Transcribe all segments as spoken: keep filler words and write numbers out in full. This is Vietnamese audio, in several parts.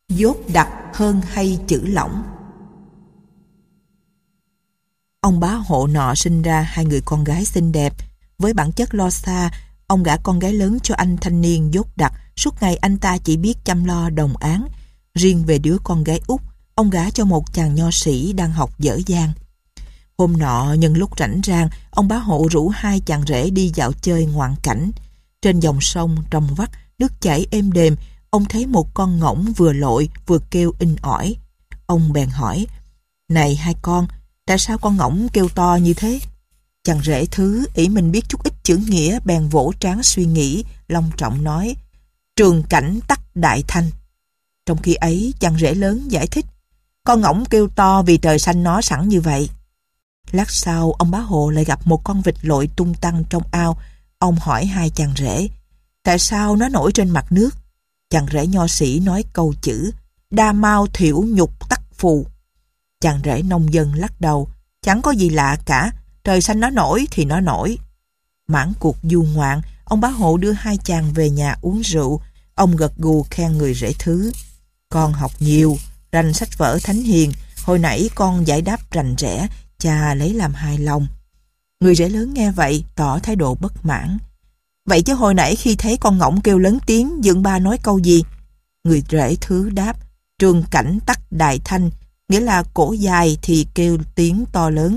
Dốt đặc hơn hay chữ lỏng. Ông bá hộ nọ sinh ra hai người con gái xinh đẹp. Với bản chất lo xa, ông gả con gái lớn cho anh thanh niên dốt đặc. Suốt ngày anh ta chỉ biết chăm lo đồng áng. Riêng về đứa con gái út, ông gả cho một chàng nho sĩ đang học dở dang. Hôm nọ nhân lúc rảnh rang, ông bá hộ rủ hai chàng rể đi dạo chơi ngoạn cảnh. Trên dòng sông trong vắt, nước chảy êm đềm, ông thấy một con ngỗng vừa lội vừa kêu inh ỏi. Ông bèn hỏi: "Này hai con, tại sao con ngỗng kêu to như thế?" Chàng rể thứ ỷ mình biết chút ít chữ nghĩa, bèn vỗ trán suy nghĩ, long trọng nói: "Trường cảnh tắc đại thanh." Trong khi ấy, chàng rể lớn giải thích: "Con ngỗng kêu to vì trời xanh nó sẵn như vậy." Lát sau, ông bá hộ lại gặp một con vịt lội tung tăng trong ao. Ông hỏi hai chàng rể: "Tại sao nó nổi trên mặt nước?" Chàng rể nho sĩ nói câu chữ: "Đa mau thiểu nhục tắc phù." Chàng rể nông dân lắc đầu: "Chẳng có gì lạ cả, trời xanh nó nổi thì nó nổi." Mãn cuộc du ngoạn, ông bá hộ đưa hai chàng về nhà uống rượu. Ông gật gù khen người rể thứ: "Con học nhiều, rành sách vở thánh hiền, hồi nãy con giải đáp rành rẽ, cha lấy làm hài lòng." Người rể lớn nghe vậy tỏ thái độ bất mãn: "Vậy chứ hồi nãy khi thấy con ngỗng kêu lớn tiếng, dượng ba nói câu gì?" Người rể thứ đáp: "Trường cảnh tắc đại thanh", nghĩa là cổ dài thì kêu tiếng to lớn.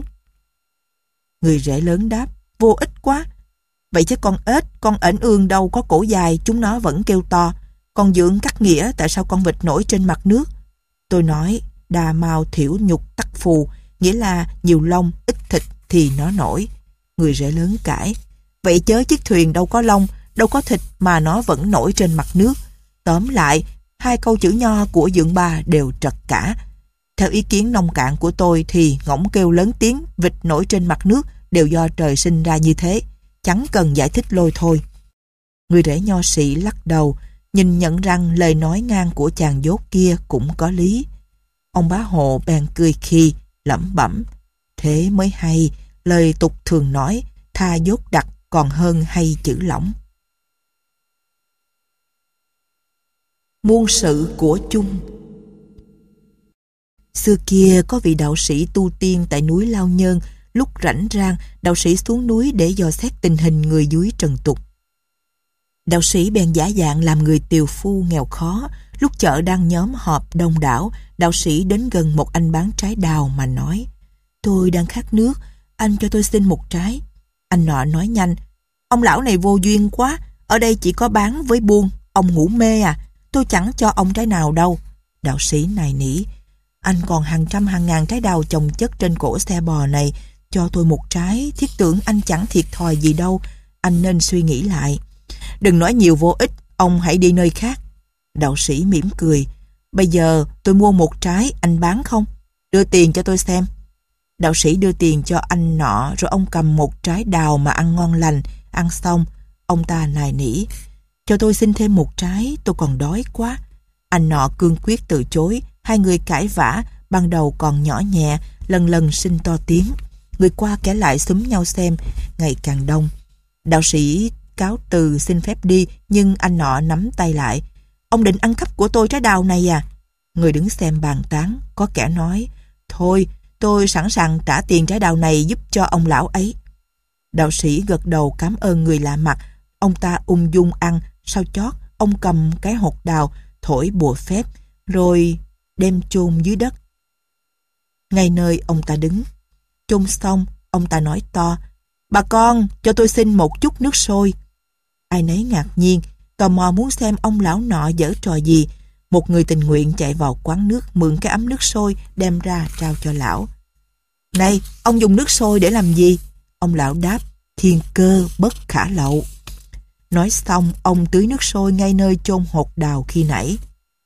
Người rể lớn đáp: "Vô ích quá. Vậy chứ con ếch, con ểnh ương đâu có cổ dài, chúng nó vẫn kêu to. Còn dượng cắt nghĩa tại sao con vịt nổi trên mặt nước?" Tôi nói: "Đa mau thiểu nhục tắc phù", nghĩa là nhiều lông ít thịt thì nó nổi. Người rể lớn cãi: "Vậy chớ chiếc thuyền đâu có lông, đâu có thịt mà nó vẫn nổi trên mặt nước. Tóm lại, hai câu chữ nho của dượng ba đều trật cả. Theo ý kiến nông cạn của tôi thì ngỗng kêu lớn tiếng, vịt nổi trên mặt nước đều do trời sinh ra như thế, chẳng cần giải thích lôi thôi." Người rể nho sĩ lắc đầu, nhìn nhận rằng lời nói ngang của chàng dốt kia cũng có lý. Ông bá hộ bèn cười khi lẩm bẩm: "Thế mới hay, lời tục thường nói, tha dốt đặc còn hơn hay chữ lỏng." Muôn sự của chung. Xưa kia có vị đạo sĩ tu tiên tại núi Lao Nhơn. Lúc rảnh rang, đạo sĩ xuống núi để dò xét tình hình người dưới trần tục. Đạo sĩ bèn giả dạng làm người tiều phu nghèo khó. Lúc chợ đang nhóm họp đông đảo, đạo sĩ đến gần một anh bán trái đào mà nói: "Tôi đang khát nước, anh cho tôi xin một trái." Anh nọ nói nhanh: "Ông lão này vô duyên quá, ở đây chỉ có bán với buôn, ông ngủ mê à, tôi chẳng cho ông trái nào đâu." Đạo sĩ nài nỉ: "Anh còn hàng trăm hàng ngàn trái đào chồng chất trên cổ xe bò này, cho tôi một trái, thiết tưởng anh chẳng thiệt thòi gì đâu, anh nên suy nghĩ lại." "Đừng nói nhiều vô ích, ông hãy đi nơi khác." Đạo sĩ mỉm cười: "Bây giờ tôi mua một trái, anh bán không? Đưa tiền cho tôi xem." Đạo sĩ đưa tiền cho anh nọ, rồi ông cầm một trái đào mà ăn ngon lành. Ăn xong, ông ta nài nỉ: "Cho tôi xin thêm một trái, tôi còn đói quá." Anh nọ cương quyết từ chối. Hai người cãi vã, ban đầu còn nhỏ nhẹ, lần lần sinh to tiếng. Người qua kẻ lại xúm nhau xem, ngày càng đông. Đạo sĩ cáo từ xin phép đi, nhưng anh nọ nắm tay lại: "Ông định ăn cắp của tôi trái đào này à?" Người đứng xem bàn tán, có kẻ nói: "Thôi, tôi sẵn sàng trả tiền trái đào này giúp cho ông lão ấy." Đạo sĩ gật đầu cảm ơn người lạ mặt. Ông ta ung dung ăn, sau chót ông cầm cái hột đào thổi bùa phép, rồi đem chôn dưới đất ngay nơi ông ta đứng. Chôn xong, ông ta nói to: "Bà con, cho tôi xin một chút nước sôi." Ai nấy ngạc nhiên, tò mò muốn xem ông lão nọ giở trò gì. Một người tình nguyện chạy vào quán nước mượn cái ấm nước sôi đem ra trao cho lão. "Này, ông dùng nước sôi để làm gì?" Ông lão đáp: "Thiên cơ bất khả lậu." Nói xong, ông tưới nước sôi ngay nơi chôn hột đào khi nãy.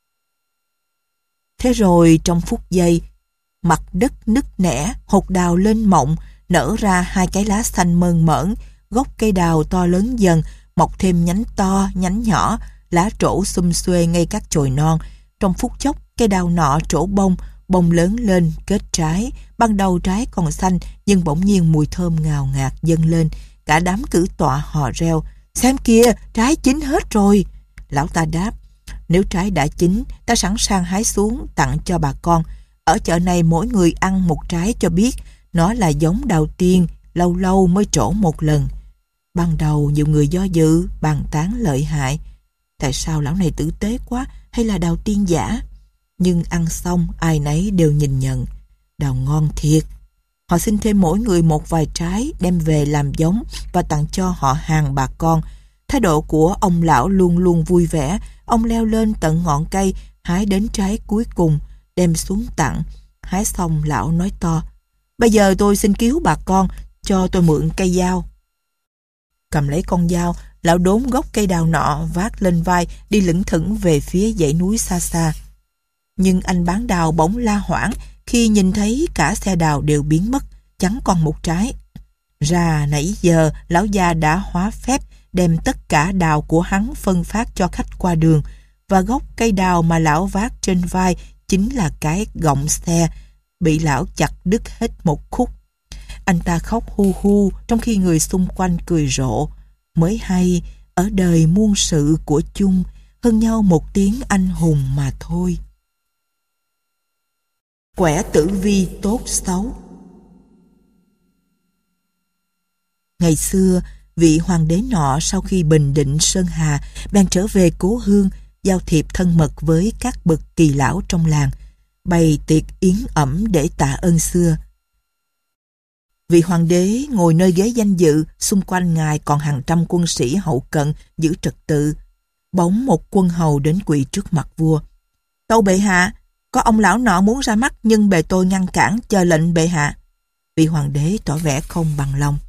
Thế rồi trong phút giây, mặt đất nứt nẻ, hột đào lên mộng, nở ra hai cái lá xanh mơn mởn. Gốc cây đào to lớn dần, mọc thêm nhánh to, nhánh nhỏ, lá trổ xum xuê ngay các chồi non. Trong phút chốc, cây đào nọ trổ bông, bông lớn lên, kết trái. Ban đầu trái còn xanh, nhưng bỗng nhiên mùi thơm ngào ngạt dâng lên. Cả đám cử tọa hò reo: "Xem kìa, trái chín hết rồi." Lão ta đáp: Nếu trái đã chín, ta sẵn sàng hái xuống tặng cho bà con. Ở chợ này mỗi người ăn một trái cho biết nó là giống đào tiên, lâu lâu mới trổ một lần. Ban đầu nhiều người do dự, bàn tán lợi hại. Tại sao lão này tử tế quá, hay là đào tiên giả? Nhưng ăn xong ai nấy đều nhìn nhận. Đào ngon thiệt. Họ xin thêm mỗi người một vài trái đem về làm giống và tặng cho họ hàng bà con. Thái độ của ông lão luôn luôn vui vẻ. Ông leo lên tận ngọn cây, hái đến trái cuối cùng, đem xuống tặng. Hái xong lão nói to: "Bây giờ tôi xin cứu bà con, cho tôi mượn cây dao." Cầm lấy con dao, lão đốn gốc cây đào nọ vác lên vai, đi lững thững về phía dãy núi xa xa. Nhưng anh bán đào bỗng la hoảng khi nhìn thấy cả xe đào đều biến mất, chẳng còn một trái. Ra nãy giờ lão già đã hóa phép đem tất cả đào của hắn phân phát cho khách qua đường, và gốc cây đào mà lão vác trên vai chính là cái gọng xe, bị lão chặt đứt hết một khúc. Anh ta khóc hu hu trong khi người xung quanh cười rộ. Mới hay, ở đời muôn sự của chung, hơn nhau một tiếng anh hùng mà thôi. Quẻ tử vi tốt xấu. Ngày xưa, vị hoàng đế nọ sau khi bình định Sơn Hà bèn trở về cố hương, giao thiệp thân mật với các bậc kỳ lão trong làng, bày tiệc yến ẩm để tạ ơn xưa. Vị hoàng đế ngồi nơi ghế danh dự, xung quanh ngài còn hàng trăm quân sĩ hậu cận giữ trật tự. Bỗng một quân hầu đến quỳ trước mặt vua. "Tâu bệ hạ, có ông lão nọ muốn ra mắt nhưng bề tôi ngăn cản, chờ lệnh bệ hạ." Vị hoàng đế tỏ vẻ không bằng lòng.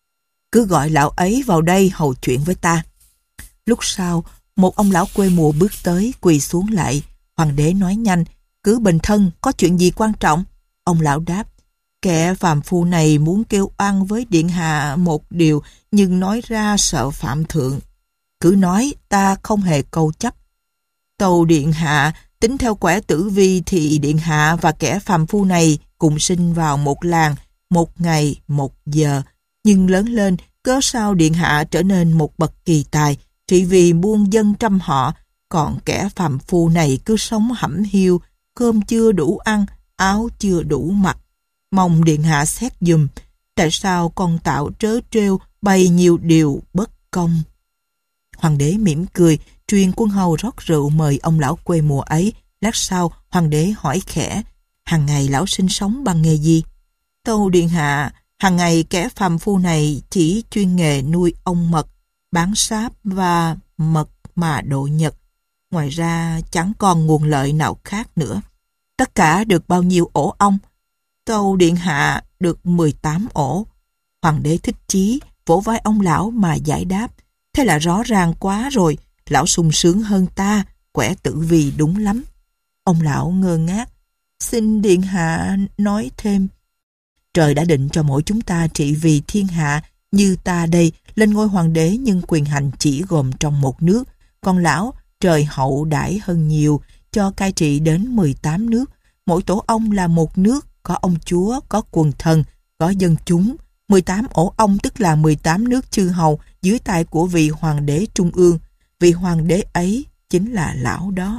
"Cứ gọi lão ấy vào đây hầu chuyện với ta." Lúc sau, một ông lão quê mùa bước tới, quỳ xuống lại. Hoàng đế nói nhanh: "Cứ bình thân, có chuyện gì quan trọng?" Ông lão đáp: "Kẻ phàm phu này muốn kêu oan với điện hạ một điều, nhưng nói ra sợ phạm thượng." "Cứ nói, ta không hề câu chấp." "Tâu điện hạ, tính theo quẻ tử vi thì điện hạ và kẻ phàm phu này cùng sinh vào một làng, một ngày, một giờ. Nhưng lớn lên, cớ sao điện hạ trở nên một bậc kỳ tài, chỉ vì muôn dân trăm họ, còn kẻ phàm phu này cứ sống hẩm hiu, cơm chưa đủ ăn, áo chưa đủ mặc. Mong điện hạ xét giùm, tại sao con tạo trớ trêu bày nhiều điều bất công?" Hoàng đế mỉm cười, truyền quân hầu rót rượu mời ông lão quê mùa ấy. Lát sau, hoàng đế hỏi khẽ: "Hàng ngày lão sinh sống bằng nghề gì?" "Tâu điện hạ, hàng ngày kẻ phàm phu này chỉ chuyên nghề nuôi ong mật, bán sáp và mật mà độ nhật. Ngoài ra chẳng còn nguồn lợi nào khác nữa." "Tất cả được bao nhiêu ổ ong?" "Tâu điện hạ, được mười tám ổ." Hoàng đế thích chí, vỗ vai ông lão mà giải đáp: "Thế là rõ ràng quá rồi, lão sung sướng hơn ta, quẻ tử vi đúng lắm." Ông lão ngơ ngác: "Xin điện hạ nói thêm." "Trời đã định cho mỗi chúng ta trị vì thiên hạ, như ta đây lên ngôi hoàng đế nhưng quyền hành chỉ gồm trong một nước, còn lão trời hậu đãi hơn nhiều, cho cai trị đến mười tám nước. Mỗi tổ ong là một nước, có ông chúa, có quần thần, có dân chúng. mười tám ổ ong tức là mười tám nước chư hầu dưới tay của vị hoàng đế trung ương. Vị hoàng đế ấy chính là lão đó."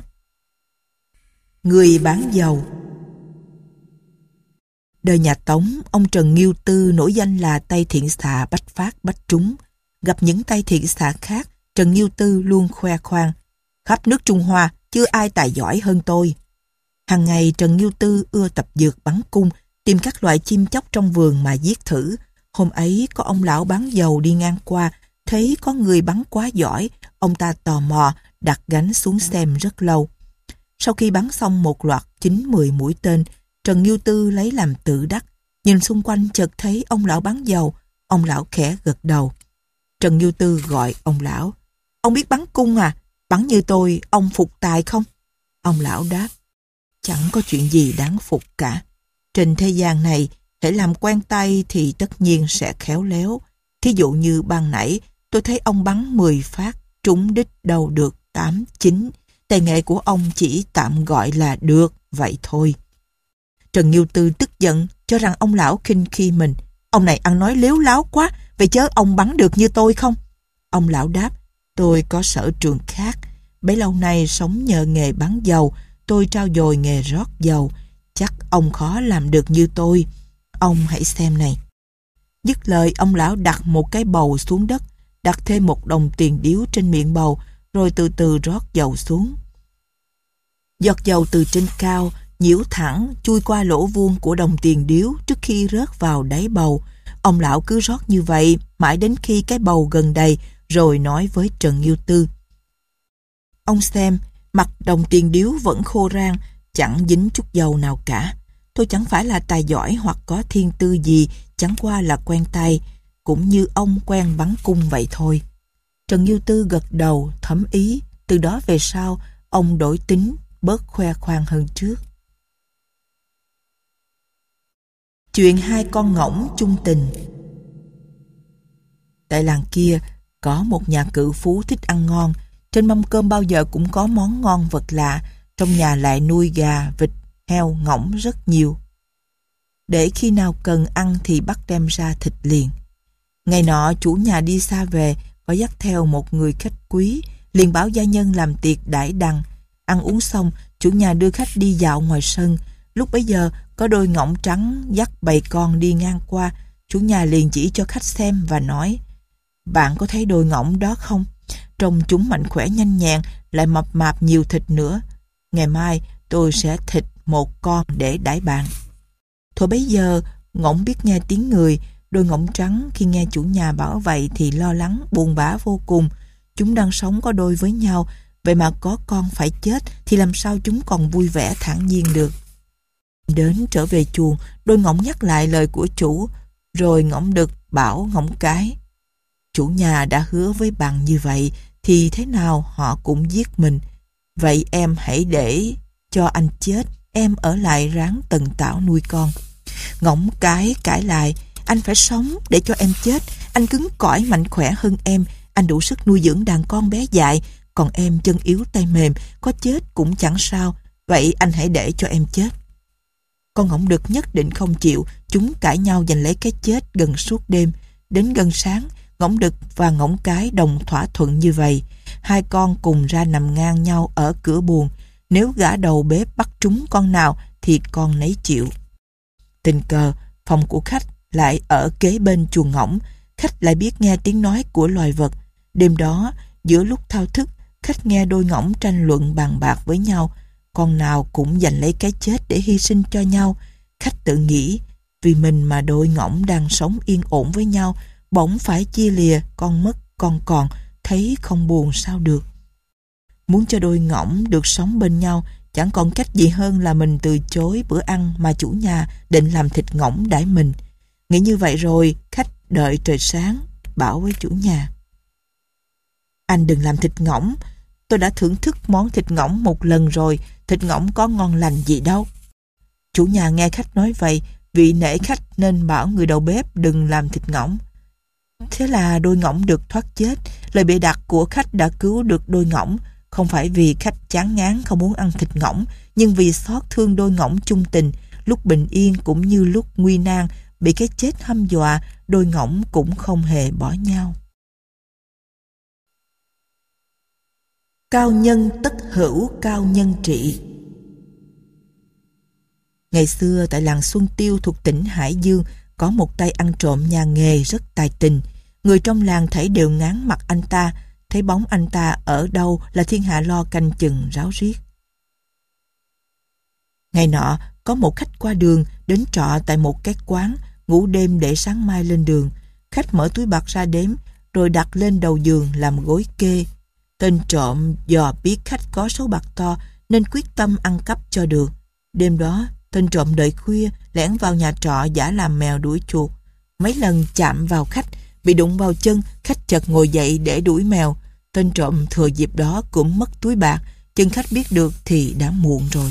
Người bán dầu. Đời nhà Tống, ông Trần Nghiêu Tư nổi danh là tay thiện xạ bách phát bách trúng. Gặp những tay thiện xạ khác, Trần Nghiêu Tư luôn khoe khoang: "Khắp nước Trung Hoa, chưa ai tài giỏi hơn tôi." Hàng ngày Trần Nghiêu Tư ưa tập dược bắn cung, tìm các loại chim chóc trong vườn mà giết thử. Hôm ấy có ông lão bán dầu đi ngang qua, thấy có người bắn quá giỏi, ông ta tò mò đặt gánh xuống xem rất lâu. Sau khi bắn xong một loạt chín mười mũi tên, Trần Nghiêu Tư lấy làm tự đắc, nhìn xung quanh chợt thấy ông lão bán dầu. Ông lão khẽ gật đầu. Trần Nghiêu Tư gọi ông lão: "Ông biết bắn cung à? Bắn như tôi, ông phục tài không?" Ông lão đáp: "Chẳng có chuyện gì đáng phục cả. Trên thế gian này, hễ làm quen tay thì tất nhiên sẽ khéo léo. Thí dụ như ban nãy, tôi thấy ông bắn mười phát, trúng đích đâu được tám chín. Tài nghệ của ông chỉ tạm gọi là được, vậy thôi." Trần Nghiêu Tư tức giận, cho rằng ông lão khinh khi mình. "Ông này ăn nói lếu láo quá, vậy chớ ông bắn được như tôi không?" Ông lão đáp: "Tôi có sở trường khác. Bấy lâu nay sống nhờ nghề bán dầu, tôi trau dồi nghề rót dầu. Chắc ông khó làm được như tôi. Ông hãy xem này. Dứt lời, ông lão đặt một cái bầu xuống đất, đặt thêm một đồng tiền điếu trên miệng bầu, rồi từ từ rót dầu xuống. Giọt dầu từ trên cao nhiễu thẳng chui qua lỗ vuông của đồng tiền điếu trước khi rớt vào đáy bầu. Ông lão cứ rót như vậy mãi đến khi cái bầu gần đầy, rồi nói với Trần Nghiêu Tư: Ông xem, mặt đồng tiền điếu vẫn khô rang, chẳng dính chút dầu nào cả. Tôi chẳng phải là tài giỏi hoặc có thiên tư gì, chẳng qua là quen tay, cũng như ông quen bắn cung vậy thôi. Trần Nghiêu Tư gật đầu thấm ý. Từ đó về sau, ông đổi tính, bớt khoe khoang hơn trước. Chuyện hai con ngỗng chung tình. Tại làng kia có một nhà cự phú thích ăn ngon. Trên mâm cơm bao giờ cũng có món ngon vật lạ. Trong nhà lại nuôi gà, vịt, heo, ngỗng rất nhiều. Để khi nào cần ăn thì bắt đem ra thịt liền. Ngày nọ chủ nhà đi xa về, có dắt theo một người khách quý, liền bảo gia nhân làm tiệc đãi đằng. Ăn uống xong, chủ nhà đưa khách đi dạo ngoài sân. Lúc bấy giờ có đôi ngỗng trắng dắt bầy con đi ngang qua. Chủ nhà liền chỉ cho khách xem và nói: Bạn có thấy đôi ngỗng đó không? Trông chúng mạnh khỏe nhanh nhẹn, lại mập mạp nhiều thịt nữa. Ngày mai tôi sẽ thịt một con để đãi bạn. Thôi bấy giờ ngỗng biết nghe tiếng người. Đôi ngỗng trắng khi nghe chủ nhà bảo vậy thì lo lắng buồn bã vô cùng. Chúng đang sống có đôi với nhau, vậy mà có con phải chết thì làm sao chúng còn vui vẻ thản nhiên được. Đến trở về chuồng, đôi ngỗng nhắc lại lời của chủ, rồi ngỗng đực bảo ngỗng cái: Chủ nhà đã hứa với bạn như vậy thì thế nào họ cũng giết mình. Vậy em hãy để cho anh chết, em ở lại ráng tần tảo nuôi con. Ngỗng cái cãi lại: Anh phải sống để cho em chết. Anh cứng cỏi mạnh khỏe hơn em, anh đủ sức nuôi dưỡng đàn con bé dại. Còn em chân yếu tay mềm, có chết cũng chẳng sao. Vậy anh hãy để cho em chết. Con ngỗng đực nhất định không chịu. Chúng cãi nhau giành lấy cái chết gần suốt đêm. Đến gần sáng, ngỗng đực và ngỗng cái đồng thỏa thuận như vậy. Hai con cùng ra nằm ngang nhau ở cửa buồng. Nếu gã đầu bếp bắt trúng con nào thì con nấy chịu. Tình cờ phòng của khách lại ở kế bên chuồng ngỗng. Khách lại biết nghe tiếng nói của loài vật. Đêm đó, giữa lúc thao thức, khách nghe đôi ngỗng tranh luận bàn bạc với nhau. Con nào cũng giành lấy cái chết để hy sinh cho nhau. Khách tự nghĩ, vì mình mà đôi ngỗng đang sống yên ổn với nhau, bỗng phải chia lìa, con mất, con còn, thấy không buồn sao được. Muốn cho đôi ngỗng được sống bên nhau, chẳng còn cách gì hơn là mình từ chối bữa ăn mà chủ nhà định làm thịt ngỗng đãi mình. Nghĩ như vậy rồi, khách đợi trời sáng, bảo với chủ nhà: Anh đừng làm thịt ngỗng, tôi đã thưởng thức món thịt ngỗng một lần rồi, thịt ngỗng có ngon lành gì đâu. Chủ nhà nghe khách nói vậy, vì nể khách nên bảo người đầu bếp đừng làm thịt ngỗng. Thế là đôi ngỗng được thoát chết. Lời bịa đặt của khách đã cứu được đôi ngỗng, không phải vì khách chán ngán không muốn ăn thịt ngỗng, nhưng vì xót thương đôi ngỗng chung tình. Lúc bình yên cũng như lúc nguy nan, bị cái chết hăm dọa, đôi ngỗng cũng không hề bỏ nhau. Cao nhân tất hữu cao nhân trị. Ngày xưa tại làng Xuân Tiêu thuộc tỉnh Hải Dương, có một tay ăn trộm nhà nghề rất tài tình. Người trong làng thấy đều ngán mặt anh ta, thấy bóng anh ta ở đâu là thiên hạ lo canh chừng ráo riết. Ngày nọ, có một khách qua đường đến trọ tại một cái quán, ngủ đêm để sáng mai lên đường. Khách mở túi bạc ra đếm, rồi đặt lên đầu giường làm gối kê. Tên trộm dò biết khách có số bạc to nên quyết tâm ăn cắp cho được. Đêm đó, tên trộm đợi khuya lẻn vào nhà trọ giả làm mèo đuổi chuột. Mấy lần chạm vào khách, bị đụng vào chân, khách chợt ngồi dậy để đuổi mèo. Tên trộm thừa dịp đó cũng mất túi bạc, chân khách biết được thì đã muộn rồi.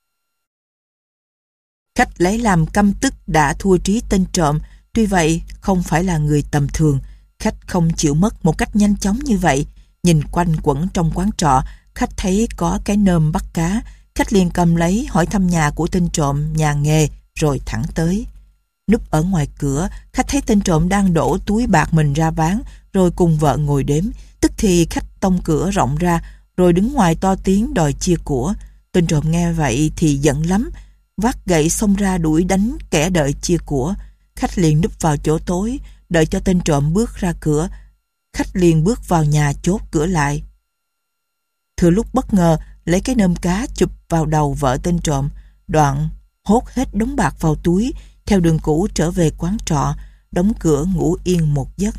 Khách lấy làm căm tức đã thua trí tên trộm, tuy vậy không phải là người tầm thường. Khách không chịu mất một cách nhanh chóng như vậy. Nhìn quanh quẩn trong quán trọ, khách thấy có cái nơm bắt cá. Khách liền cầm lấy hỏi thăm nhà của tên trộm nhà nghề, rồi thẳng tới. Núp ở ngoài cửa, khách thấy tên trộm đang đổ túi bạc mình ra ván, rồi cùng vợ ngồi đếm. Tức thì khách tông cửa rộng ra, rồi đứng ngoài to tiếng đòi chia của. Tên trộm nghe vậy thì giận lắm, vác gậy xông ra đuổi đánh kẻ đợi chia của. Khách liền núp vào chỗ tối, đợi cho tên trộm bước ra cửa. Khách liền bước vào nhà chốt cửa lại. Thừa lúc bất ngờ, lấy cái nơm cá chụp vào đầu vợ tên trộm, đoạn hốt hết đống bạc vào túi, theo đường cũ trở về quán trọ, đóng cửa ngủ yên một giấc.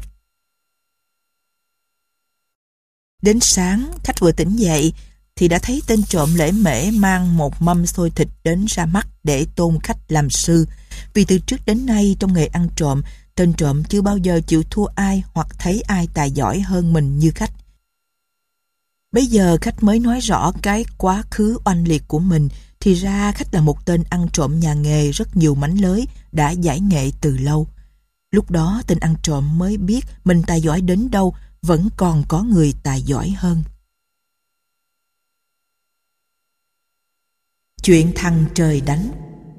Đến sáng, khách vừa tỉnh dậy thì đã thấy tên trộm lễ mễ mang một mâm xôi thịt đến ra mắt để tôn khách làm sư. Vì từ trước đến nay trong nghề ăn trộm, tên trộm chưa bao giờ chịu thua ai hoặc thấy ai tài giỏi hơn mình như khách. Bây giờ khách mới nói rõ cái quá khứ oanh liệt của mình, thì ra khách là một tên ăn trộm nhà nghề rất nhiều mánh lới, đã giải nghệ từ lâu. Lúc đó tên ăn trộm mới biết mình tài giỏi đến đâu, vẫn còn có người tài giỏi hơn. Chuyện thằng trời đánh.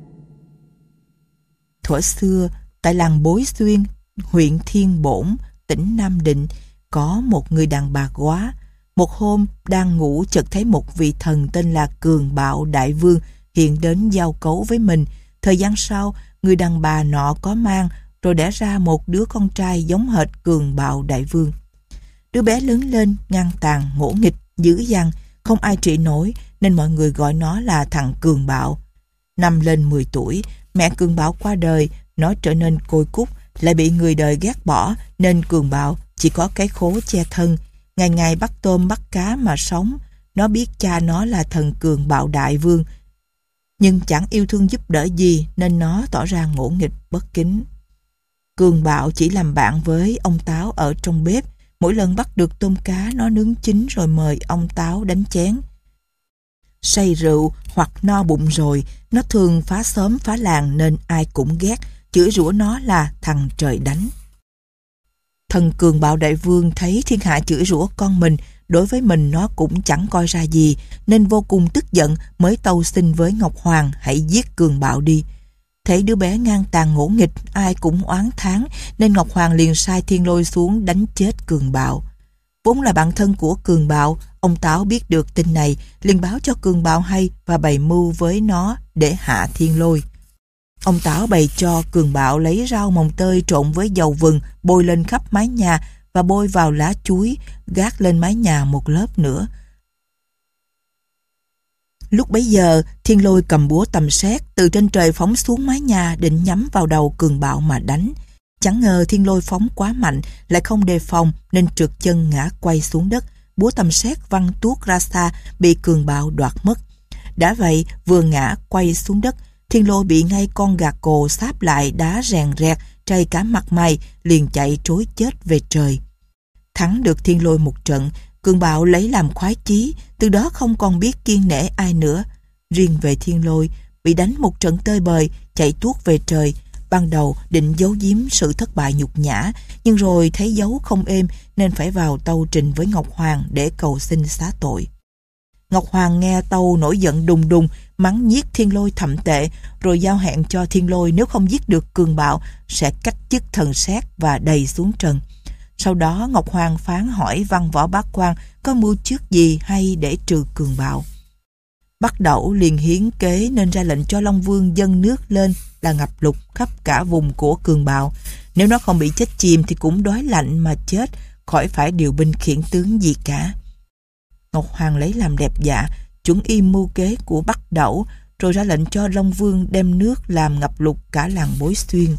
Thuở xưa, tại làng Bối Xuyên, huyện Thiên Bổn, tỉnh Nam Định, có một người đàn bà góa. Một hôm, đang ngủ chợt thấy một vị thần tên là Cường Bạo Đại Vương hiện đến giao cấu với mình. Thời gian sau, người đàn bà nọ có mang, rồi đẻ ra một đứa con trai giống hệt Cường Bạo Đại Vương. Đứa bé lớn lên, ngang tàn, ngỗ nghịch, dữ dằn, không ai trị nổi, nên mọi người gọi nó là thằng Cường Bạo. Năm lên mười tuổi, mẹ Cường Bạo qua đời, nó trở nên côi cút, lại bị người đời ghét bỏ, nên Cường Bạo chỉ có cái khố che thân, ngày ngày bắt tôm bắt cá mà sống. Nó biết cha nó là thần Cường Bạo Đại Vương, nhưng chẳng yêu thương giúp đỡ gì, nên nó tỏ ra ngỗ nghịch bất kính. Cường Bạo chỉ làm bạn với ông Táo ở trong bếp. Mỗi lần bắt được tôm cá, nó nướng chín rồi mời ông Táo đánh chén. Say rượu hoặc no bụng rồi, nó thường phá xóm phá làng nên ai cũng ghét, chửi rủa nó là thằng trời đánh. Thần Cường Bạo Đại Vương thấy thiên hạ chửi rủa con mình, đối với mình nó cũng chẳng coi ra gì, nên vô cùng tức giận mới tâu xin với Ngọc Hoàng hãy giết Cường Bạo đi. Thấy đứa bé ngang tàn ngỗ nghịch, ai cũng oán thán, nên Ngọc Hoàng liền sai Thiên Lôi xuống đánh chết Cường Bạo. Vốn là bạn thân của Cường Bạo, ông Táo biết được tin này, liền báo cho Cường Bạo hay và bày mưu với nó để hạ Thiên Lôi. Ông Táo bày cho Cường Bạo lấy rau mồng tơi trộn với dầu vừng, bôi lên khắp mái nhà và bôi vào lá chuối, gác lên mái nhà một lớp nữa. Lúc bấy giờ, Thiên Lôi cầm búa tầm sét từ trên trời phóng xuống mái nhà, định nhắm vào đầu Cường Bạo mà đánh. Chẳng ngờ Thiên Lôi phóng quá mạnh, lại không đề phòng nên trượt chân ngã quay xuống đất. Búa tầm sét văng tuốt ra xa, bị Cường Bạo đoạt mất. Đã vậy, vừa ngã quay xuống đất, Thiên Lôi bị ngay con gà cồ xáp lại đá rèn rẹt, trầy cả mặt mày, liền chạy trối chết về trời. Thắng được Thiên Lôi một trận, Cường Bạo lấy làm khoái chí, từ đó không còn biết kiêng nể ai nữa. Riêng về Thiên Lôi, bị đánh một trận tơi bời, chạy tuốt về trời. Ban đầu định giấu giếm sự thất bại nhục nhã, nhưng rồi thấy giấu không êm nên phải vào tâu trình với Ngọc Hoàng để cầu xin xá tội. Ngọc Hoàng nghe tâu nổi giận đùng đùng, mắng nhiếc Thiên Lôi thậm tệ, rồi giao hẹn cho Thiên Lôi nếu không giết được Cường Bạo sẽ cách chức thần sét và đày xuống trần. Sau đó Ngọc Hoàng phán hỏi văn võ bá quan có mưu trước gì hay để trừ Cường Bạo. Bắc Đẩu liền hiến kế nên ra lệnh cho Long Vương dâng nước lên là ngập lụt khắp cả vùng của Cường Bạo. Nếu nó không bị chết chìm thì cũng đói lạnh mà chết, khỏi phải điều binh khiển tướng gì cả. Ngọc Hoàng lấy làm đẹp dạ, chuẩn y mưu kế của Bắc Đẩu, rồi ra lệnh cho Long Vương đem nước làm ngập lụt cả làng Bối Xuyên.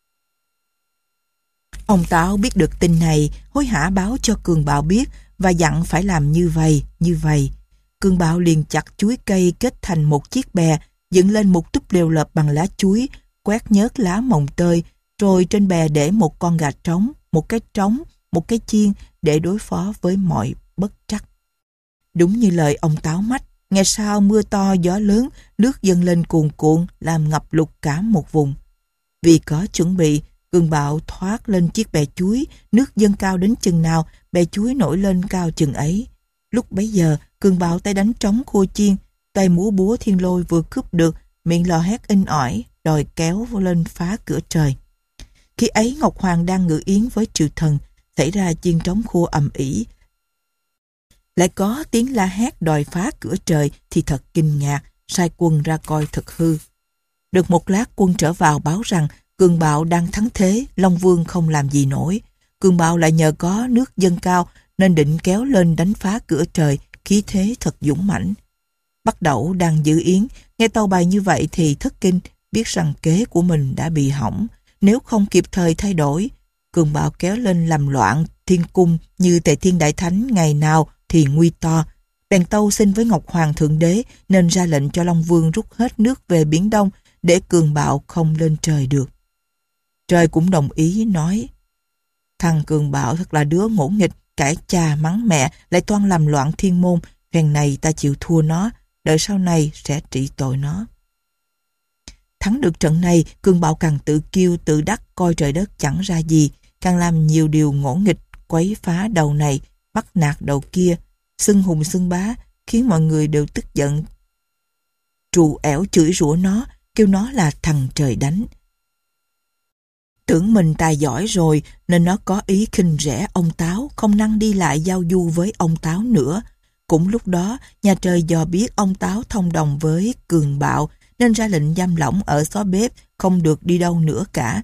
Ông Táo biết được tin này, hối hả báo cho Cường Bạo biết và dặn phải làm như vậy, như vậy. Cường Bạo liền chặt chuối cây kết thành một chiếc bè, dựng lên một túp lều lợp bằng lá chuối, quét nhớt lá mồng tơi, rồi trên bè để một con gà trống, một cái trống, một cái chiên để đối phó với mọi bất trắc. Đúng như lời ông Táo mách, ngày sau mưa to gió lớn, nước dâng lên cuồn cuộn làm ngập lụt cả một vùng. Vì có chuẩn bị, Cường Bạo thoát lên chiếc bè chuối, nước dâng cao đến chừng nào, bè chuối nổi lên cao chừng ấy. Lúc bấy giờ, Cường Bạo tay đánh trống khua chiên, tay múa búa Thiên Lôi vừa cướp được, miệng lò hét inh ỏi, đòi kéo lên phá cửa trời. Khi ấy Ngọc Hoàng đang ngự yến với triều thần, xảy ra chiên trống khua ầm ĩ. Lại có tiếng la hét đòi phá cửa trời thì thật kinh ngạc, sai quân ra coi thật hư. Được một lát quân trở vào báo rằng Cường Bạo đang thắng thế, Long Vương không làm gì nổi. Cường Bạo lại nhờ có nước dâng cao nên định kéo lên đánh phá cửa trời, khí thế thật dũng mãnh. Bắc Đẩu đang giữ yến, nghe tâu bày như vậy thì thất kinh, biết rằng kế của mình đã bị hỏng. Nếu không kịp thời thay đổi, Cường Bạo kéo lên làm loạn thiên cung như Tề Thiên Đại Thánh ngày nào thì nguy to. Bèn tâu xin với Ngọc Hoàng Thượng Đế nên ra lệnh cho Long Vương rút hết nước về Biển Đông để Cường Bạo không lên trời được. Trời cũng đồng ý nói: thằng Cường Bạo thật là đứa ngỗ nghịch, cãi cha mắng mẹ, lại toan làm loạn thiên môn. Phen này ta chịu thua nó, đợi sau này sẽ trị tội nó. Thắng được trận này, Cường Bạo càng tự kiêu tự đắc, coi trời đất chẳng ra gì, càng làm nhiều điều ngỗ nghịch, quấy phá đầu này, bắt nạt đầu kia, xưng hùng xưng bá, khiến mọi người đều tức giận, trù ẻo chửi rủa nó, kêu nó là thằng trời đánh. Tưởng mình tài giỏi rồi nên nó có ý khinh rẻ ông Táo, không năng đi lại giao du với ông Táo nữa. Cũng lúc đó, nhà trời dò biết ông Táo thông đồng với Cường Bạo nên ra lệnh giam lỏng ở xó bếp, không được đi đâu nữa cả.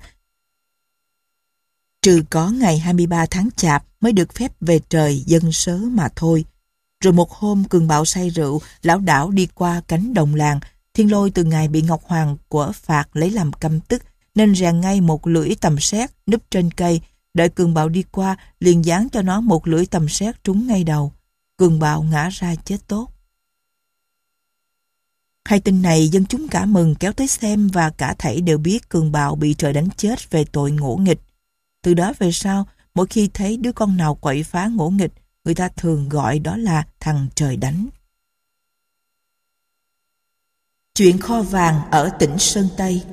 Trừ có ngày hai mươi ba tháng Chạp mới được phép về trời dân sớ mà thôi. Rồi một hôm Cường Bạo say rượu, lảo đảo đi qua cánh đồng làng. Thiên Lôi từ ngày bị Ngọc Hoàng của phạt lấy làm căm tức, nên rèn ngay một lưỡi tầm sét núp trên cây. Đợi Cường Bạo đi qua, liền giáng cho nó một lưỡi tầm sét trúng ngay đầu. Cường Bạo ngã ra chết tốt. Hai tin này dân chúng cả mừng kéo tới xem, và cả thảy đều biết Cường Bạo bị trời đánh chết về tội ngỗ nghịch. Từ đó về sau, mỗi khi thấy đứa con nào quậy phá ngỗ nghịch, người ta thường gọi đó là thằng trời đánh. Chuyện kho vàng ở tỉnh Sơn Tây.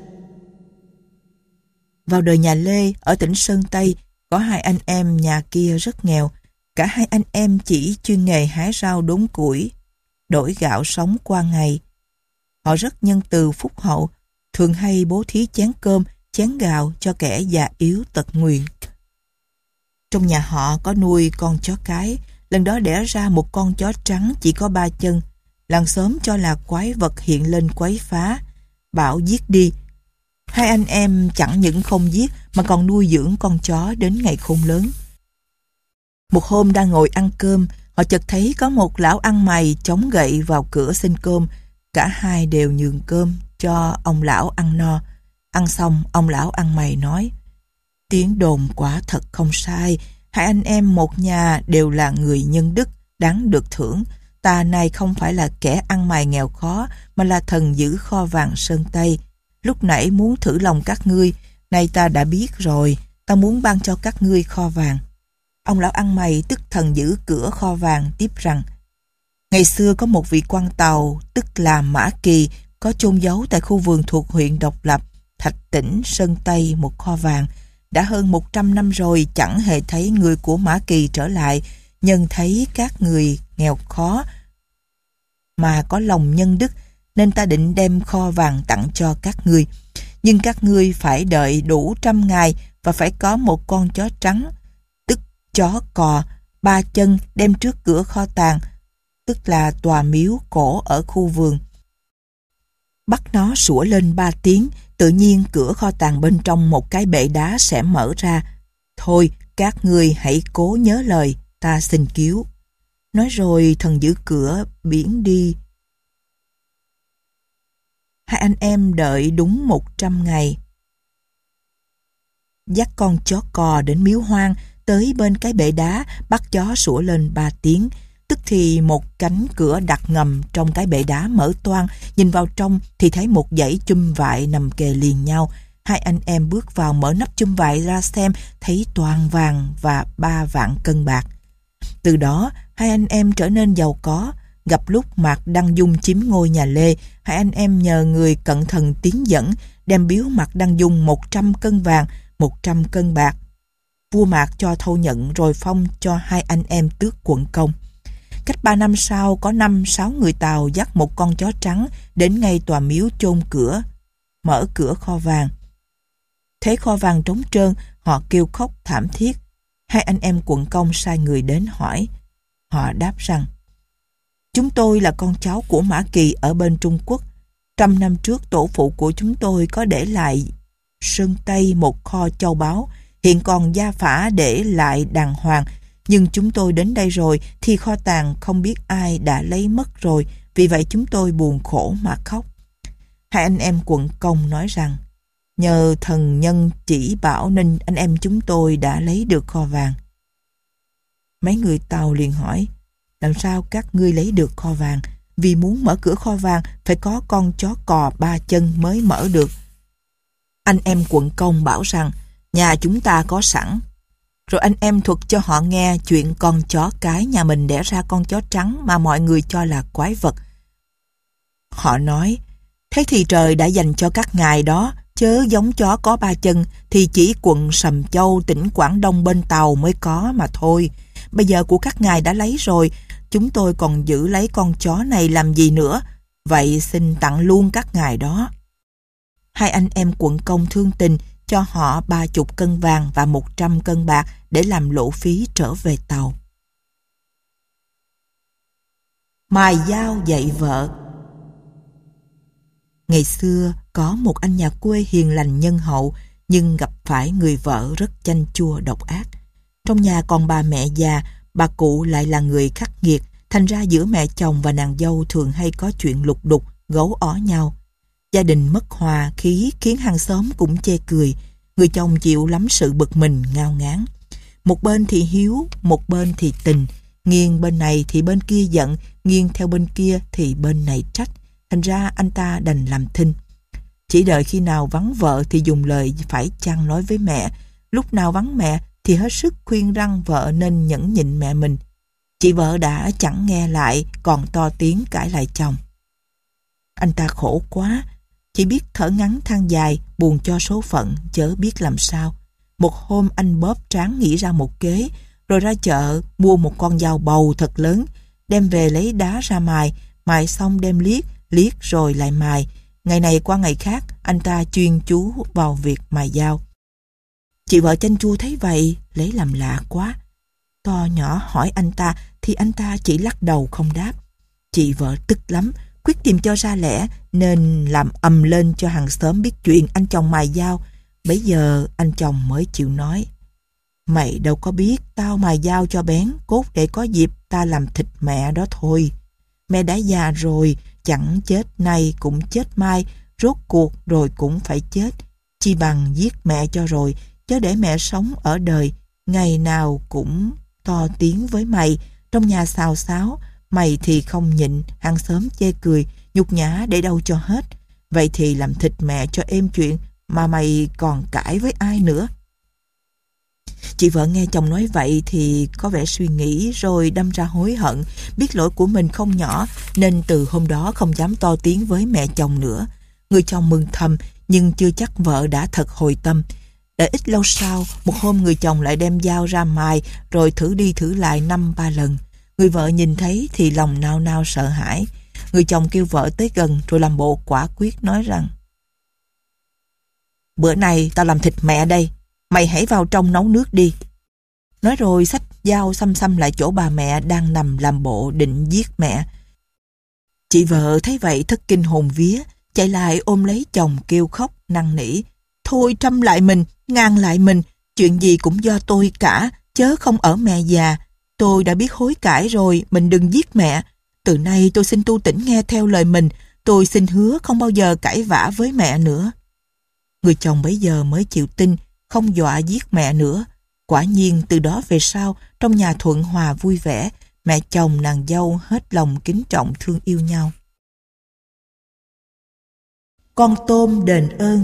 Vào đời nhà Lê, ở tỉnh Sơn Tây, có hai anh em nhà kia rất nghèo. Cả hai anh em chỉ chuyên nghề hái rau đốn củi, đổi gạo sống qua ngày. Họ rất nhân từ phúc hậu, thường hay bố thí chén cơm, chén gạo cho kẻ già yếu tật nguyền. Trong nhà họ có nuôi con chó cái, lần đó đẻ ra một con chó trắng chỉ có ba chân. Làng xóm cho là quái vật hiện lên quấy phá, bảo giết đi. Hai anh em chẳng những không giết mà còn nuôi dưỡng con chó đến ngày khôn lớn. Một hôm đang ngồi ăn cơm, họ chợt thấy có một lão ăn mày chống gậy vào cửa xin cơm. Cả hai đều nhường cơm cho ông lão ăn no. Ăn xong, ông lão ăn mày nói: tiếng đồn quả thật không sai, hai anh em một nhà đều là người nhân đức, đáng được thưởng. Ta này không phải là kẻ ăn mày nghèo khó, mà là thần giữ kho vàng Sơn Tây. Lúc nãy muốn thử lòng các ngươi, nay ta đã biết rồi, ta muốn ban cho các ngươi kho vàng. Ông lão ăn mày tức thần giữ cửa kho vàng tiếp rằng: ngày xưa có một vị quan tàu, tức là Mã Kỳ, có chôn giấu tại khu vườn thuộc huyện Độc Lập, Thạch Tỉnh, Sơn Tây một kho vàng. Đã hơn một trăm năm rồi chẳng hề thấy người của Mã Kỳ trở lại. Nhân thấy các người nghèo khó mà có lòng nhân đức, nên ta định đem kho vàng tặng cho các ngươi. Nhưng các ngươi phải đợi đủ trăm ngày và phải có một con chó trắng, tức chó cò, ba chân đem trước cửa kho tàng, tức là tòa miếu cổ ở khu vườn. Bắt nó sủa lên ba tiếng, tự nhiên cửa kho tàng bên trong một cái bệ đá sẽ mở ra. Thôi, các ngươi hãy cố nhớ lời, ta xin cứu. Nói rồi thần giữ cửa biển đi. Hai anh em đợi đúng một trăm ngày. Dắt con chó cò đến miếu hoang, tới bên cái bệ đá, bắt chó sủa lên ba tiếng. Tức thì một cánh cửa đặt ngầm trong cái bệ đá mở toang, nhìn vào trong thì thấy một dãy chum vại nằm kề liền nhau. Hai anh em bước vào mở nắp chum vại ra xem, thấy toàn vàng và ba vạn cân bạc. Từ đó, hai anh em trở nên giàu có. Gặp lúc Mạc Đăng Dung chiếm ngôi nhà Lê, hai anh em nhờ người cận thần tiến dẫn, đem biếu Mạc Đăng Dung một trăm cân vàng, một trăm cân bạc. Vua Mạc cho thâu nhận rồi phong cho hai anh em tước quận công. Cách ba năm sau, có năm sáu người Tàu dắt một con chó trắng đến ngay tòa miếu chôn cửa, mở cửa kho vàng. Thấy kho vàng trống trơn, họ kêu khóc thảm thiết. Hai anh em quận công sai người đến hỏi: Họ đáp rằng, chúng tôi là con cháu của Mã Kỳ ở bên Trung Quốc. Trăm năm trước tổ phụ của chúng tôi có để lại Sơn Tây một kho châu báu, hiện còn gia phả để lại đàng hoàng. Nhưng chúng tôi đến đây rồi thì kho tàng không biết ai đã lấy mất rồi, vì vậy chúng tôi buồn khổ mà khóc. Hai anh em quận công nói rằng, nhờ thần nhân chỉ bảo nên anh em chúng tôi đã lấy được kho vàng. Mấy người Tàu liền hỏi, làm sao các ngươi lấy được kho vàng? Vì muốn mở cửa kho vàng phải có con chó cò ba chân mới mở được. Anh em quận công bảo rằng, nhà chúng ta có sẵn. Rồi anh em thuật cho họ nghe chuyện con chó cái nhà mình đẻ ra con chó trắng mà mọi người cho là quái vật. Họ nói, thế thì trời đã dành cho các ngài đó, chớ giống chó có ba chân thì chỉ quận Sầm Châu, tỉnh Quảng Đông bên Tàu mới có mà thôi. Bây giờ của các ngài đã lấy rồi, chúng tôi còn giữ lấy con chó này làm gì nữa, vậy xin tặng luôn các ngài đó. Hai anh em quận công thương tình cho họ ba chục cân vàng và một trăm cân bạc để làm lộ phí trở về Tàu. Mài dao dạy vợ. Ngày xưa có một anh nhà quê hiền lành nhân hậu, nhưng gặp phải người vợ rất chanh chua độc ác. Trong nhà còn bà mẹ già, bà cụ lại là người khắc nghiệt, thành ra giữa mẹ chồng và nàng dâu thường hay có chuyện lục đục, gấu ó nhau. Gia đình mất hòa khí khiến hàng xóm cũng chê cười. Người chồng chịu lắm sự bực mình ngao ngán. Một bên thì hiếu, một bên thì tình. Nghiêng bên này thì bên kia giận, nghiêng theo bên kia thì bên này trách. Thành ra anh ta đành làm thinh. Chỉ đợi khi nào vắng vợ thì dùng lời phải chăng nói với mẹ. Lúc nào vắng mẹ thì hết sức khuyên răn vợ nên nhẫn nhịn mẹ mình. Chị vợ đã chẳng nghe lại, còn to tiếng cãi lại chồng. Anh ta khổ quá, chỉ biết thở ngắn than dài, buồn cho số phận, chớ biết làm sao. Một hôm anh bóp trán nghĩ ra một kế, rồi ra chợ mua một con dao bầu thật lớn, đem về lấy đá ra mài, mài xong đem liếc, liếc rồi lại mài. Ngày này qua ngày khác, anh ta chuyên chú vào việc mài dao. Chị vợ chanh chua thấy vậy, lấy làm lạ quá. To nhỏ hỏi anh ta, thì anh ta chỉ lắc đầu không đáp. Chị vợ tức lắm, quyết tìm cho ra lẽ, nên làm ầm lên cho hàng xóm biết chuyện anh chồng mài dao. Bấy giờ anh chồng mới chịu nói, mày đâu có biết tao mài dao cho bén, cốt để có dịp ta làm thịt mẹ đó thôi. Mẹ đã già rồi, chẳng chết nay cũng chết mai, rốt cuộc rồi cũng phải chết. Chi bằng giết mẹ cho rồi, chớ để mẹ sống ở đời, ngày nào cũng to tiếng với mày, trong nhà xào xáo, mày thì không nhịn, hàng xóm chê cười, nhục nhã để đâu cho hết. Vậy thì làm thịt mẹ cho êm chuyện, mà mày còn cãi với ai nữa? Chị vợ nghe chồng nói vậy thì có vẻ suy nghĩ, rồi đâm ra hối hận, biết lỗi của mình không nhỏ, nên từ hôm đó không dám to tiếng với mẹ chồng nữa. Người chồng mừng thầm, nhưng chưa chắc vợ đã thật hồi tâm. Đợi ít lâu sau, một hôm người chồng lại đem dao ra mài, rồi thử đi thử lại năm ba lần. Người vợ nhìn thấy thì lòng nao nao sợ hãi. Người chồng kêu vợ tới gần rồi làm bộ quả quyết nói rằng, bữa nay tao làm thịt mẹ đây, mày hãy vào trong nấu nước đi. Nói rồi xách dao xăm xăm lại chỗ bà mẹ đang nằm làm bộ định giết mẹ. Chị vợ thấy vậy thất kinh hồn vía, chạy lại ôm lấy chồng kêu khóc năn nỉ. Thôi trăm lại mình, ngàn lại mình, chuyện gì cũng do tôi cả, chớ không ở mẹ già. Tôi đã biết hối cải rồi, mình đừng giết mẹ. Từ nay tôi xin tu tỉnh nghe theo lời mình, tôi xin hứa không bao giờ cãi vã với mẹ nữa. Người chồng bấy giờ mới chịu tin, không dọa giết mẹ nữa. Quả nhiên từ đó về sau, trong nhà thuận hòa vui vẻ, mẹ chồng nàng dâu hết lòng kính trọng thương yêu nhau. Con tôm đền ơn.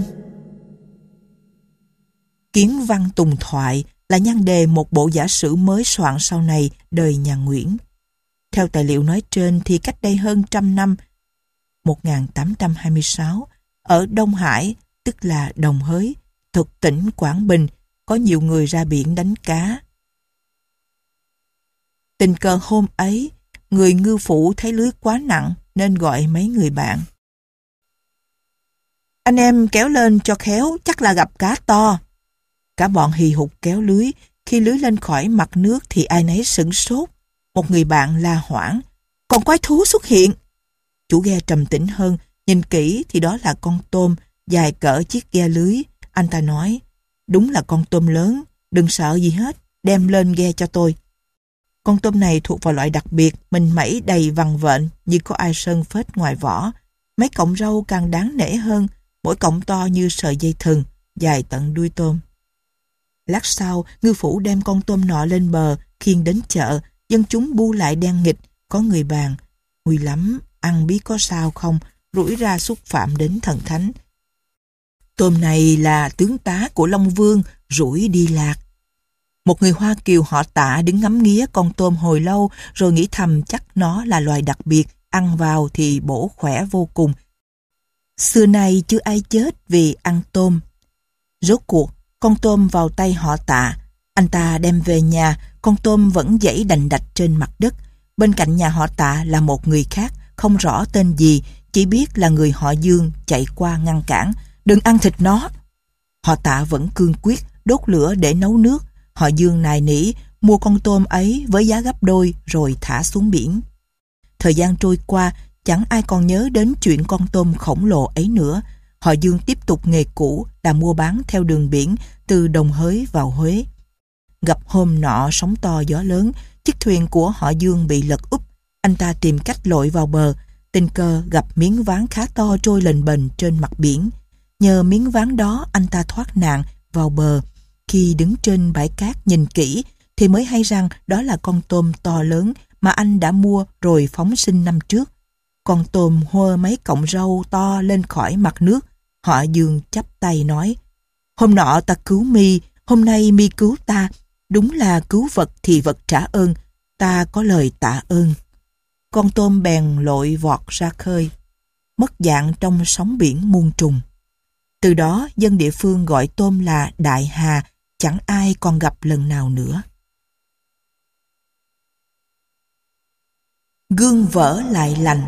Kiến văn tùng thoại là nhan đề một bộ giả sử mới soạn sau này đời nhà Nguyễn. Theo tài liệu nói trên thì cách đây hơn trăm năm, một nghìn tám trăm hai mươi sáu, ở Đông Hải, tức là Đồng Hới, thuộc tỉnh Quảng Bình, có nhiều người ra biển đánh cá. Tình cờ hôm ấy, người ngư phủ thấy lưới quá nặng nên gọi mấy người bạn. Anh em kéo lên cho khéo, chắc là gặp cá to. Cả bọn hì hục kéo lưới, khi lưới lên khỏi mặt nước thì ai nấy sửng sốt. một người bạn la hoảng. Còn quái thú xuất hiện. Chủ ghe trầm tĩnh hơn, nhìn kỹ thì đó là con tôm, dài cỡ chiếc ghe lưới. Anh ta nói, đúng là con tôm lớn, đừng sợ gì hết, đem lên ghe cho tôi. Con tôm này thuộc vào loại đặc biệt, mình mẩy đầy vằn vện như có ai sơn phết ngoài vỏ. Mấy cọng râu càng đáng nể hơn, mỗi cọng to như sợi dây thừng, dài tận đuôi tôm. Lát sau, ngư phủ đem con tôm nọ lên bờ, khiêng đến chợ, dân chúng bu lại đen nghịch, có người bàn. Nguy lắm, ăn biết có sao không, rủi ra xúc phạm đến thần thánh. Tôm này là tướng tá của Long Vương, rủi đi lạc. Một người Hoa Kiều họ Tạ đứng ngắm nghía con tôm hồi lâu rồi nghĩ thầm chắc nó là loài đặc biệt, ăn vào thì bổ khỏe vô cùng. Xưa nay chưa ai chết vì ăn tôm. Rốt cuộc, con tôm vào tay họ Tạ. Anh ta đem về nhà, con tôm vẫn giãy đành đạch trên mặt đất. Bên cạnh nhà họ Tạ là một người khác, không rõ tên gì, chỉ biết là người họ Dương chạy qua ngăn cản. Đừng ăn thịt nó. Họ Tạ vẫn cương quyết, đốt lửa để nấu nước. Họ Dương nài nỉ, mua con tôm ấy với giá gấp đôi rồi thả xuống biển. Thời gian trôi qua, chẳng ai còn nhớ đến chuyện con tôm khổng lồ ấy nữa. Họ Dương tiếp tục nghề cũ là mua bán theo đường biển từ Đồng Hới vào Huế. Gặp hôm nọ sóng to gió lớn, chiếc thuyền của họ Dương bị lật úp. Anh ta tìm cách lội vào bờ, tình cờ gặp miếng ván khá to trôi lềnh bềnh trên mặt biển. Nhờ miếng ván đó anh ta thoát nạn vào bờ. Khi đứng trên bãi cát nhìn kỹ thì mới hay rằng đó là con tôm to lớn mà anh đã mua rồi phóng sinh năm trước. Con tôm hơ mấy cọng râu to lên khỏi mặt nước. Họ Dương chắp tay nói, hôm nọ ta cứu mi, hôm nay mi cứu ta. Đúng là cứu vật thì vật trả ơn, ta có lời tạ ơn. Con tôm bèn lội vọt ra khơi, mất dạng trong sóng biển muôn trùng. Từ đó dân địa phương gọi tôm là Đại Hà, chẳng ai còn gặp lần nào nữa. Gương vỡ lại lành.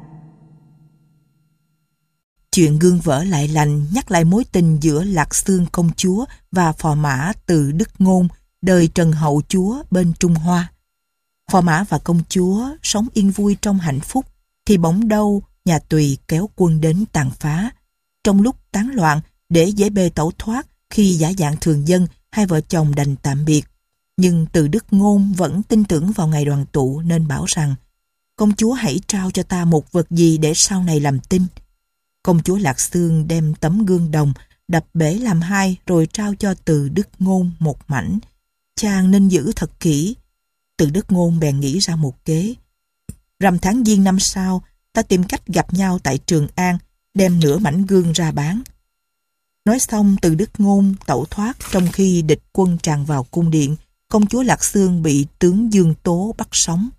Chuyện gương vỡ lại lành nhắc lại mối tình giữa Lạc Xương công chúa và phò mã Từ Đức Ngôn, đời Trần Hậu chúa bên Trung Hoa. Phò mã và công chúa sống yên vui trong hạnh phúc, thì bỗng đâu nhà Tùy kéo quân đến tàn phá. Trong lúc tán loạn, để dễ bề tẩu thoát, khi giả dạng thường dân, hai vợ chồng đành tạm biệt. Nhưng Từ Đức Ngôn vẫn tin tưởng vào ngày đoàn tụ nên bảo rằng, công chúa hãy trao cho ta một vật gì để sau này làm tin. Công chúa Lạc Xương đem tấm gương đồng, đập bể làm hai rồi trao cho Từ Đức Ngôn một mảnh. Chàng nên giữ thật kỹ. Từ Đức Ngôn bèn nghĩ ra một kế. Rằm tháng Giêng năm sau, ta tìm cách gặp nhau tại Trường An, đem nửa mảnh gương ra bán. Nói xong, Từ Đức Ngôn tẩu thoát trong khi địch quân tràn vào cung điện. Công chúa Lạc Xương bị tướng Dương Tố bắt sống.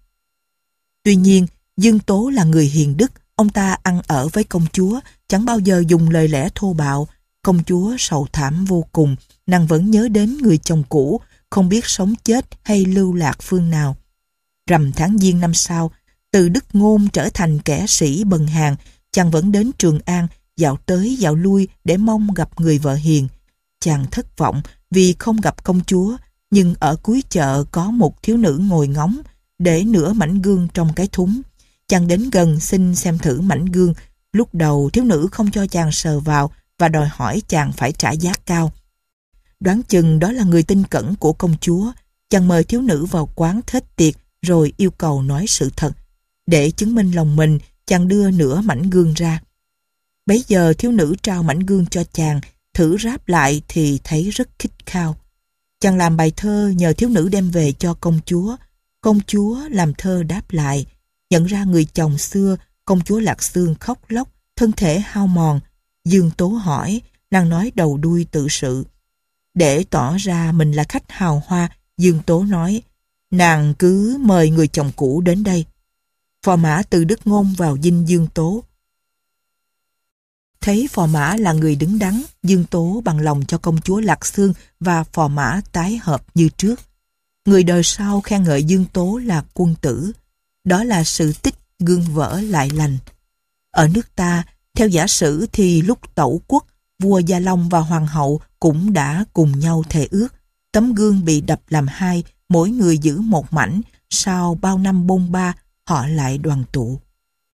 Tuy nhiên, Dương Tố là người hiền đức, ông ta ăn ở với công chúa, chẳng bao giờ dùng lời lẽ thô bạo. Công chúa sầu thảm vô cùng, nàng vẫn nhớ đến người chồng cũ, không biết sống chết hay lưu lạc phương nào. Rằm tháng Giêng năm sau, Từ Đức Ngôn trở thành kẻ sĩ bần hàn, chàng vẫn đến Trường An, dạo tới dạo lui để mong gặp người vợ hiền. Chàng thất vọng vì không gặp công chúa, nhưng ở cuối chợ có một thiếu nữ ngồi ngóng, để nửa mảnh gương trong cái thúng. Chàng đến gần xin xem thử mảnh gương. Lúc đầu thiếu nữ không cho chàng sờ vào và đòi hỏi chàng phải trả giá cao. Đoán chừng đó là người tin cẩn của công chúa. Chàng mời thiếu nữ vào quán thết tiệc rồi yêu cầu nói sự thật. Để chứng minh lòng mình, chàng đưa nửa mảnh gương ra. Bấy giờ thiếu nữ trao mảnh gương cho chàng, thử ráp lại thì thấy rất khích khao. Chàng làm bài thơ nhờ thiếu nữ đem về cho công chúa. Công chúa làm thơ đáp lại. Nhận ra người chồng xưa, công chúa Lạc Xương khóc lóc, thân thể hao mòn. Dương Tố hỏi, nàng nói đầu đuôi tự sự. Để tỏ ra mình là khách hào hoa, Dương Tố nói, nàng cứ mời người chồng cũ đến đây. Phò mã Từ Đức Ngôn vào dinh Dương Tố. Thấy phò mã là người đứng đắn, Dương Tố bằng lòng cho công chúa Lạc Xương và phò mã tái hợp như trước. Người đời sau khen ngợi Dương Tố là quân tử. Đó là sự tích gương vỡ lại lành. Ở nước ta, theo giả sử thì lúc tẩu quốc, vua Gia Long và hoàng hậu cũng đã cùng nhau thề ước. Tấm gương bị đập làm hai, mỗi người giữ một mảnh, sau bao năm bôn ba họ lại đoàn tụ.